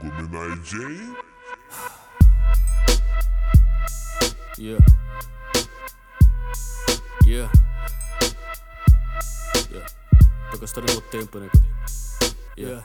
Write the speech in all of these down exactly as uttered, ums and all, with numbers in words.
Gemini J. Yeah. Yeah. Yeah. Tô gastando meu tempo, né? Yeah.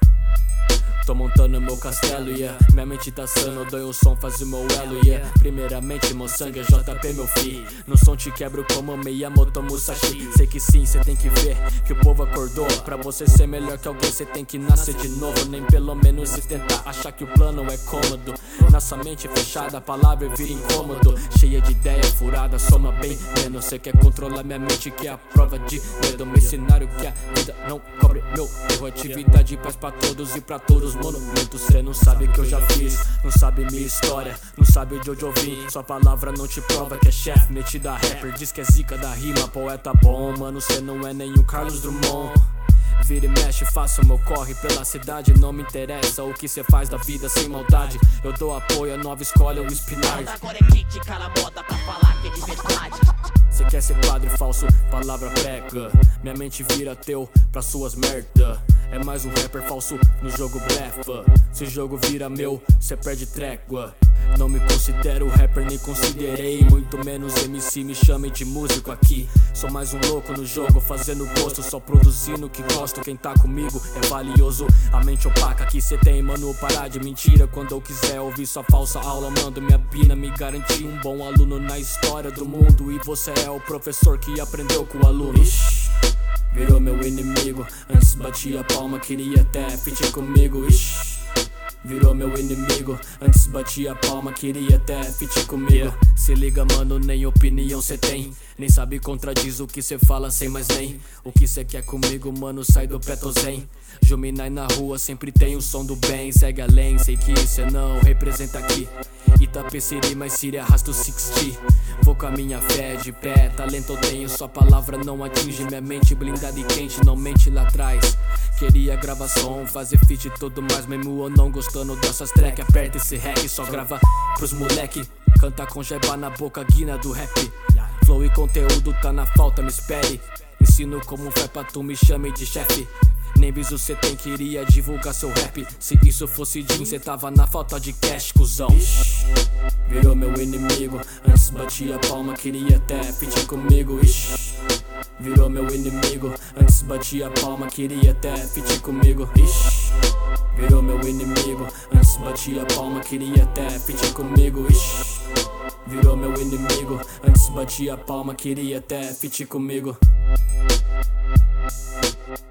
Tô montando meu castelo, yeah. Minha mente tá sano, dou um som, faz o meu elo, yeah. Primeiramente, meu sangue é J P, meu fi. No som te quebro como Miyamoto Musashi. Sei que sim, cê tem que ver que o povo acordou. Pra você ser melhor que alguém, cê tem que nascer de novo. Nem pelo menos se tentar achar que o plano é cômodo. Nossa mente fechada, a palavra vira incômodo. Cheia de ideia furada, soma bem menos. Cê quer controlar minha mente, que é a prova de medo. Me ensinaram que a vida não cobre meu erro. Atividade, paz pra todos e pra todos monumentos. Cê não sabe que eu já fiz, não sabe minha história, não sabe de onde eu vim. Sua palavra não te prova que é chefe, metida rapper. Diz que é zica da rima, poeta bom. Mano, cê não é nenhum Carlos Drummond. Vira e mexe, faça o meu corre pela cidade. Não me interessa o que cê faz da vida sem maldade. Eu dou apoio, a nova escolha, o Spinard. Agora é crítica, cala a moda pra falar que é de verdade. Cê quer ser quadro falso, palavra prega. Minha mente vira teu pra suas merda. É mais um rapper falso no jogo blefa. Se o jogo vira meu, cê perde trégua. Não me considero rapper, nem considerei. Muito menos M C, me chamem de músico aqui. Sou mais um louco no jogo, fazendo gosto. Só produzindo o que gosto, quem tá comigo é valioso. A mente opaca que cê tem, mano, parar de mentira. Quando eu quiser ouvir sua falsa aula, mando minha pina. Me garantir um bom aluno na história do mundo. E você é o professor que aprendeu com o aluno. Ixi, virou meu inimigo. Antes batia palma, queria até feat comigo. Ixi, virou meu inimigo. Antes batia palma, queria até feat comigo. Yeah. Se liga, mano, nem opinião cê tem. Nem sabe, contradiz o que cê fala sem mais nem. O que cê quer comigo, mano, sai do Petozen. Gemini na rua sempre tem o som do bem. Segue além, sei que cê não representa aqui. Itapeceri, mas Siri arrasta o sessenta. Vou com a minha fé de pé, talento eu tenho. Sua palavra não atinge minha mente blindada e quente. Não mente lá atrás. Queria gravação, fazer feat e tudo mais. Mesmo eu não gostando dessas track. Aperta esse rec, só grava pros moleque. Canta com jeba na boca, guina do rap. Flow e conteúdo tá na falta, me espere. Ensino como vai pra tu, me chame de chefe. Nem viso cê tem, queria divulgar seu rap. Se isso fosse Jim, cê tava na falta de cash, cuzão. Ixi, virou meu inimigo. Antes batia palma, queria até feat comigo. Ixi, virou meu inimigo. Antes batia palma, queria até feat comigo. Ixi, virou meu inimigo. Antes batia palma, queria até feat comigo. Ixi, virou meu inimigo. Antes batia palma, queria até feat comigo.